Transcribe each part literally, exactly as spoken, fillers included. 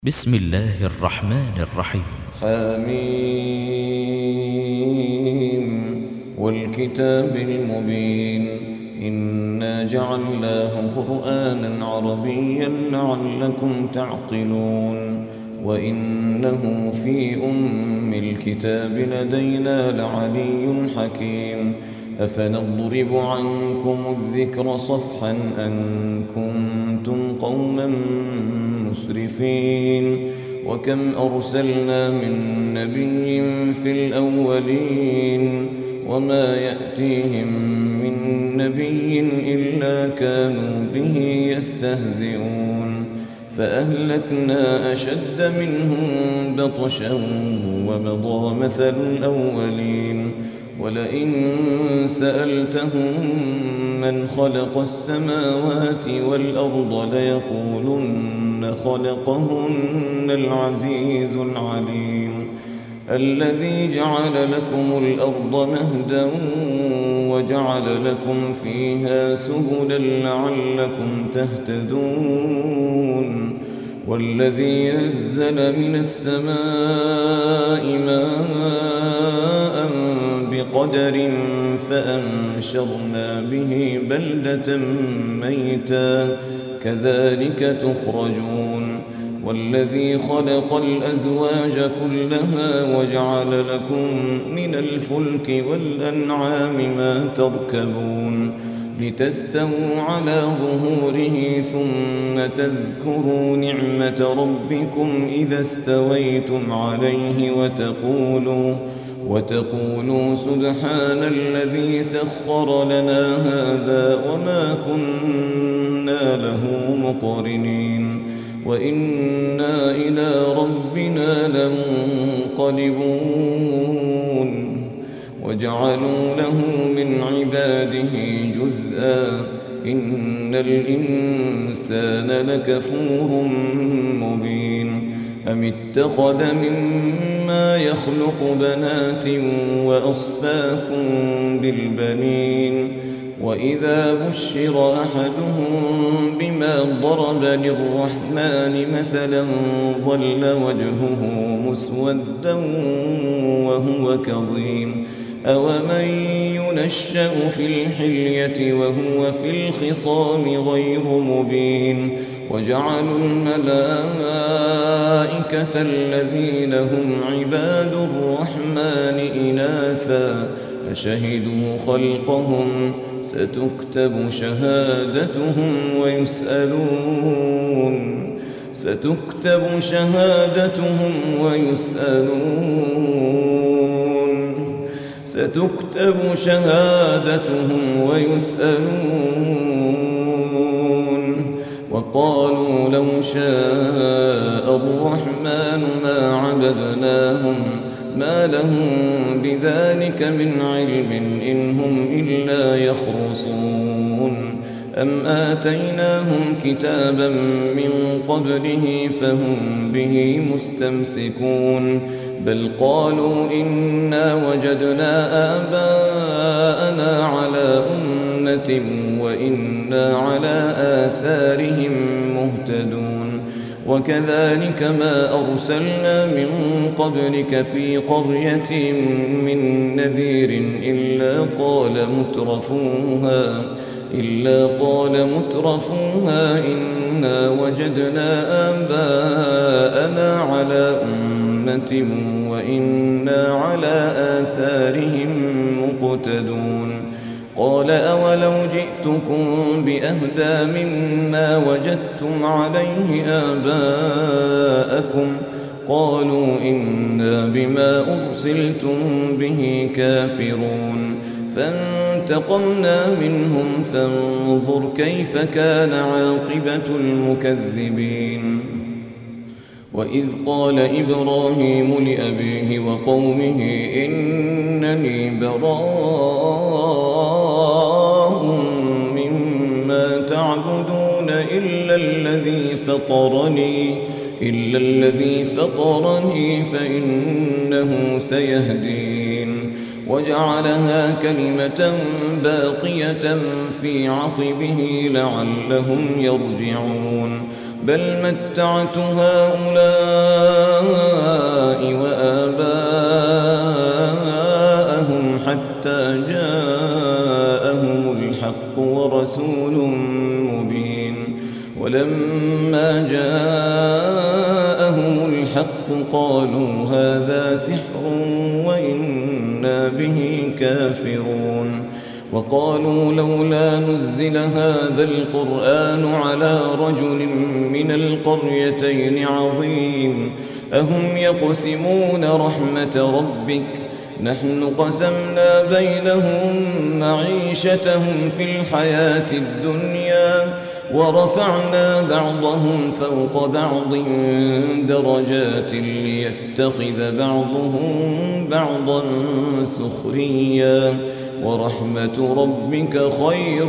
بسم الله الرحمن الرحيم. حميم والكتاب المبين إنا جعلناه قرآنا عربيا لعلكم تعقلون وإنه في أم الكتاب لدينا لعلي حكيم أفنضرب عنكم الذكر صفحا أن كنتم قوما مسرفين وكم أرسلنا من نبي في الأولين وما يأتيهم من نبي إلا كانوا به يستهزئون فأهلكنا أشد منهم بطشا ومضى مثل الأولين ولئن سألتهم من خلق السماوات والأرض ليقولن خلقهن العزيز العليم الذي جعل لكم الأرض مهدا وجعل لكم فيها سبلا لعلكم تهتدون والذي نزل من السماء ماء بقدر فأنشرنا به بلدة ميتا كذلك تخرجون والذي خلق الأزواج كلها وجعل لكم من الفلك والأنعام ما تركبون لتستووا على ظهوره ثم تذكروا نعمة ربكم إذا استويتم عليه وتقولوا وتقولوا سبحان الذي سخر لنا هذا وما كنا له مقرنين وإنا إلى ربنا لمنقلبون وجعلوا له من عباده جزءا إن الإنسان لكفور مبين أم اتخذ مما يخلق بنات وأصفاكم بالبنين وإذا بشر أحدهم بما ضرب للرحمن مثلا ظل وجهه مسودا وهو كظيم أومن ينشأ في الحلية وهو في الخصام غير مبين وجعلوا الملائكة الذين هم عباد الرحمن إناثا أشهدوا خلقهم ستكتب شهادتهم ويسألون ستكتب شهادتهم ويسألون ستكتب شهادتهم ويسألون وقالوا لو شاء الرحمن ما عبدناهم ما لهم بذلك من علم إن هم إلا يخرصون أم آتيناهم كتابا من قبله فهم به مستمسكون بل قالوا إنا وجدنا آباءنا على أمة وإنا على آثارهم مهتدون وكذلك ما أرسلنا من قبلك في قرية من نذير إلا قال مترفوها إلا قال مترفوها إنا وجدنا آباءنا على أمة وإنا على آثارهم مقتدون قال أولو جئتكم بأهدى مما وجدتم عليه آباءكم قالوا إنا بما أرسلتم به كافرون فانتقمنا منهم فانظر كيف كان عاقبة المكذبين وإذ قال إبراهيم لأبيه وقومه إنني براء مما تعبدون إلا الذي فطرني إلا الذي فطرني فإنه سيهدين وجعلها كلمة باقية في عقبه لعلهم يرجعون بل متعت هؤلاء وآباءهم حتى جاءهم الحق ورسول مبين. ولما جاءهم الحق قالوا هذا سحر وإنا به كافرون. وقالوا لولا نزل هذا القرآن على رجل من القريتين عظيم أهم يقسمون رحمة ربك نحن قسمنا بينهم معيشتهم في الحياة الدنيا ورفعنا بعضهم فوق بعض درجات ليتخذ بعضهم بعضا سخريا ورحمة ربك خير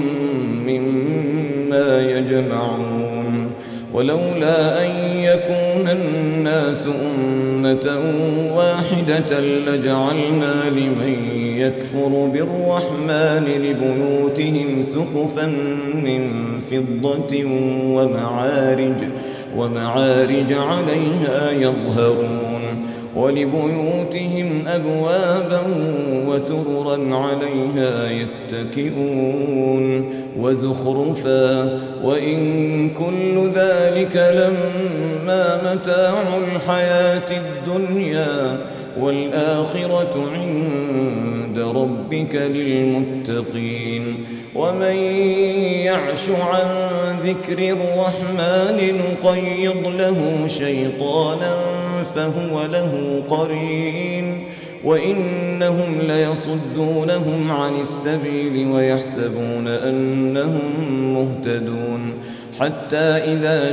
مما يجمعون. ولولا أن يكون الناس أمة واحدة لجعلنا لمن يكفر بالرحمن لبيوتهم سقفا من فضة ومعارج, ومعارج عليها يظهرون ولبيوتهم أبوابا وسررا عليها يتكئون وزخرفا وإن كل ذلك لما متاع الحياة الدنيا والآخرة عند ربك للمتقين. ومن يعش عن ذكر الرحمن نقيض له شيطانا فهو له قرين وإنهم ليصدونهم عن السبيل ويحسبون أنهم مهتدون حتى إذا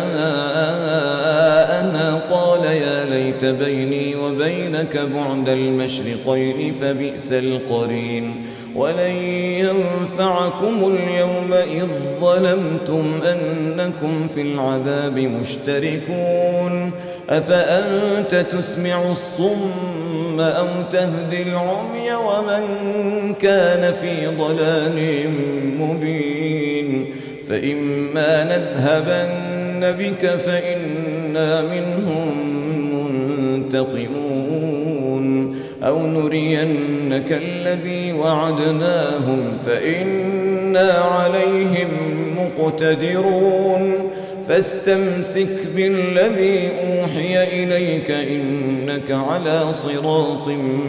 جاءنا قال يا ليت بيني وبينك بعد المشرقين فبئس القرين. ولن ينفعكم اليوم إذ ظلمتم أنكم في العذاب مشتركون أفأنت تسمع الصم أو تهدي العمي ومن كان في ضلال مبين. فإما نذهبن بك فإنا منهم منتقمون أو نرينك الذي وعدناهم فإنا عليهم مقتدرون. فاستمسك بالذي أوحي إليك إنك على صراط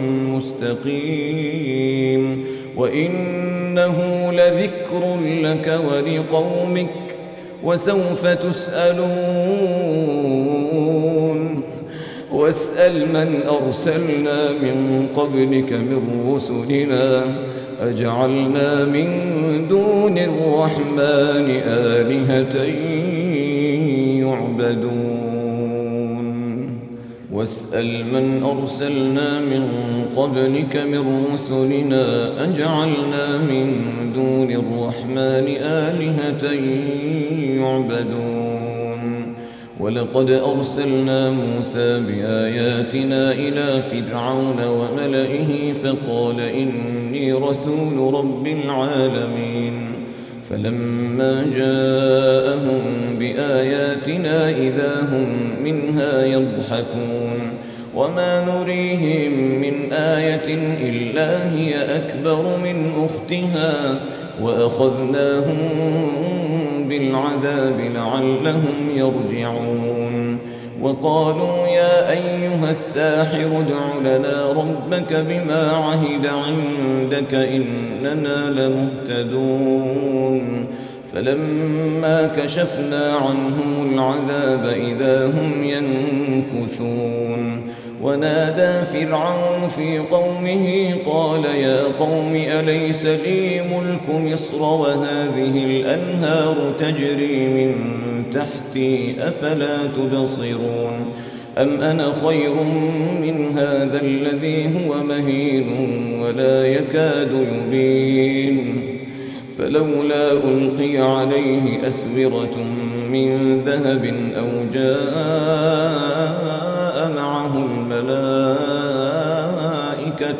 مستقيم وإنه لذكر لك ولقومك وسوف تسألون. واسأل من أرسلنا من قبلك من رسلنا أجعلنا من دون الرحمن آلهة يعبدون. واسأل من أرسلنا من قبلك من رسلنا أجعلنا من دون الرحمن آلهة يعبدون. ولقد أرسلنا موسى بآياتنا إلى فرعون وملئه فقال إني رسول رب العالمين. فلما جاءهم بآياتنا إذا هم منها يضحكون وما نريهم من آية إلا هي أكبر من أختها وأخذناهم بالعذاب لعلهم يرجعون. وقالوا يا أيها الساحر ادع لنا ربك بما عهد عندك إننا لمهتدون. فلما كشفنا عنهم العذاب إذا هم ينكثون. ونادى فرعون في قومه قال يا قوم أليس لي ملك مصر وهذه الأنهار تجري من تحتي أفلا تبصرون أم أنا خير من هذا الذي هو مهين ولا يكاد يبين. فلولا ألقي عليه أسورة من ذهب أو جاء معه الملائكة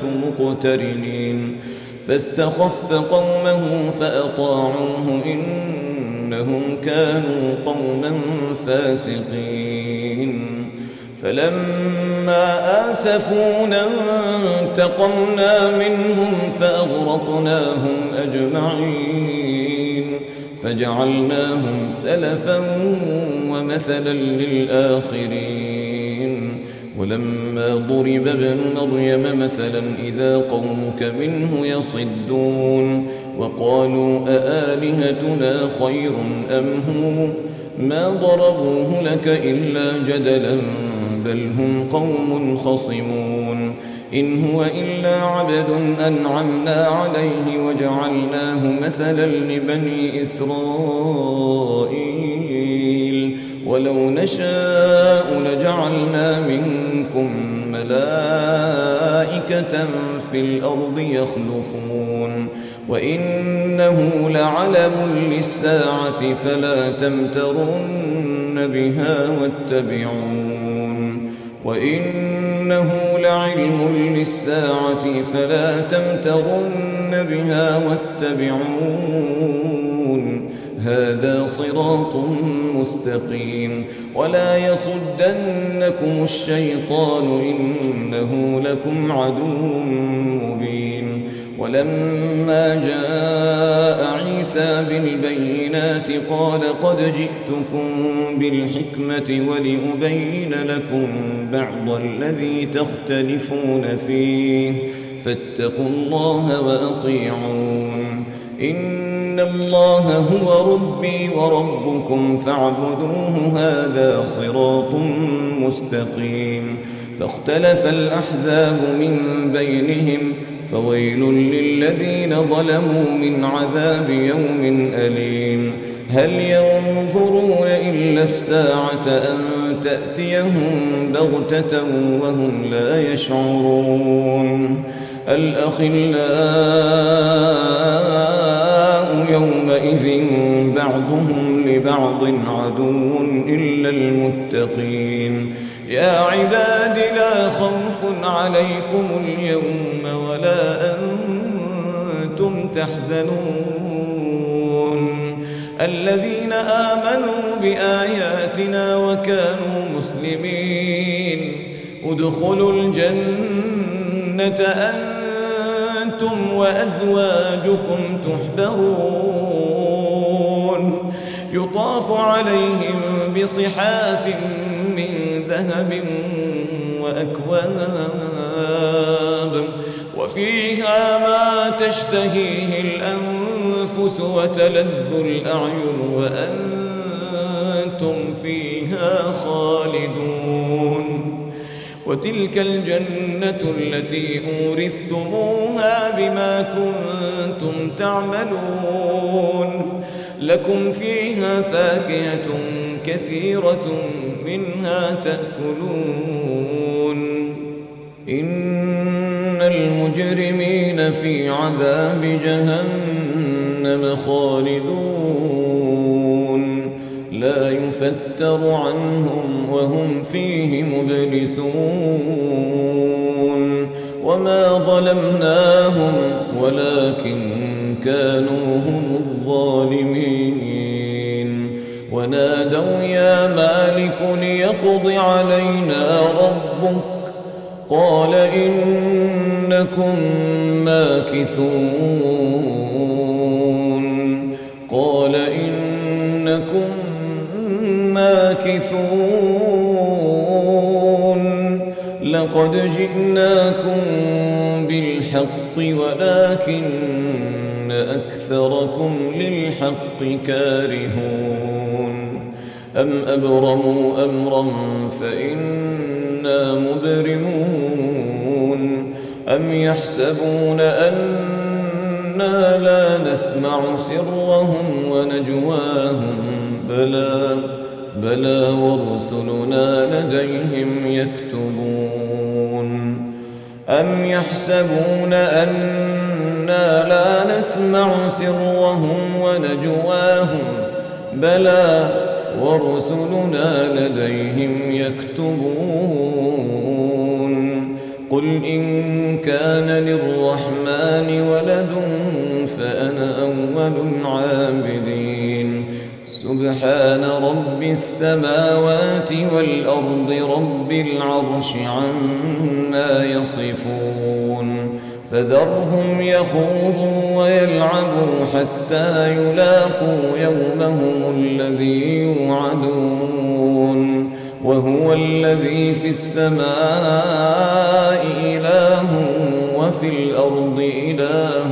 مقترنين فاستخف قومه فأطاعوه إنهم إنهم كانوا قوما فاسقين فلما آسفونا انتقمنا منهم فأغرقناهم أجمعين فجعلناهم سلفا ومثلا للآخرين ولما ضرب ابن مريم مثلا إذا قومك منه يصدون وقالوا أآلهتنا خير أم هو ما ضربوه لك إلا جدلا بل هم قوم خصمون إن هو إلا عبد أنعمنا عليه وجعلناه مثلا لبني إسرائيل ولو نشاء لجعلنا منكم ملائكة في الأرض يخلفون وإنه لعلم للساعة فلا تمترن بها واتبعون وإنه لعلم للساعة فلا تمترن بها واتبعون هذا صراط مستقيم ولا يصدنكم الشيطان إنه لكم عدو مبين ولما جاء عيسى بالبينات قال قد جئتكم بالحكمة ولأبين لكم بعض الذي تختلفون فيه فاتقوا الله وأطيعون إن الله هو ربي وربكم فاعبدوه هذا صراط مستقيم فاختلف الأحزاب من بينهم فويل للذين ظلموا من عذاب يوم أليم هل ينظرون إلا الساعة أن تأتيهم بغتة وهم لا يشعرون الأخلاء يومئذ بعضهم لبعض عدو إلا المتقين يا عباد لا خوف عليكم اليوم ولا أنتم تحزنون الذين آمنوا بآياتنا وكانوا مسلمين ادخلوا الجنة أنتم وأزواجكم تحبرون يطاف عليهم بصحاف من ذهب وأكواب وفيها ما تشتهيه الأنفس وتلذ الأعين وأنتم فيها خالدون وتلك الجنة التي أورثتموها بما كنتم تعملون لكم فيها فاكهة كثيرة منها تأكلون إن المجرمين في عذاب جهنم خالدون لا يفتر عنهم وهم فيه مبلسون وما ظلمناهم ولكن كانوا هم الظالمين ونادوا يا مالك ليقض علينا ربك قال إنكم ماكثون قال إنكم ماكثون لقد جئناكم بالحق ولكن أكثركم للحق كارهون أم أبرموا أمرا فإنا مبرمون أم يحسبون أنا لا نسمع سرهم ونجواهم بلى بلى ورسلنا لديهم يكتبون أم يحسبون أنا لا نسمع سرهم ونجواهم بلى ورسلنا لديهم يكتبون قل إن كان للرحمن ولد فأنا أول العابدين سبحان رب السماوات والأرض رب العرش عما يصفون فذرهم يخوضوا ويلعبوا حتى يلاقوا يومهم الذي يوعدون وهو الذي في السماء إله وفي الأرض إله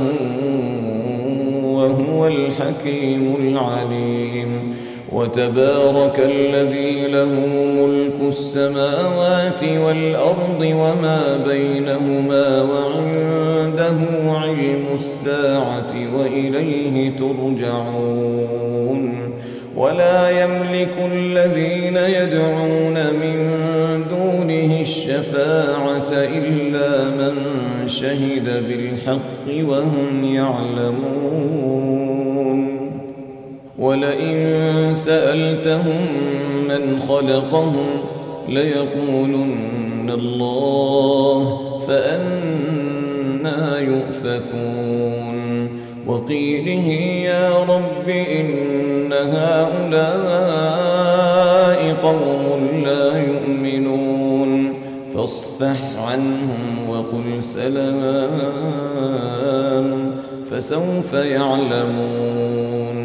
وهو الحكيم العليم وتبارك الذي له ملك السماوات والأرض وما بينهما وعنده علم الساعة وإليه ترجعون ولا يملك الذين يدعون من دونه الشفاعة إلا من شهد بالحق وهم يعلمون ولئن سألتهم من خلقهم ليقولن الله فأنى يؤفكون وقيله يا رب إن هؤلاء قوم لا يؤمنون فاصفح عنهم وقل سلام فسوف يعلمون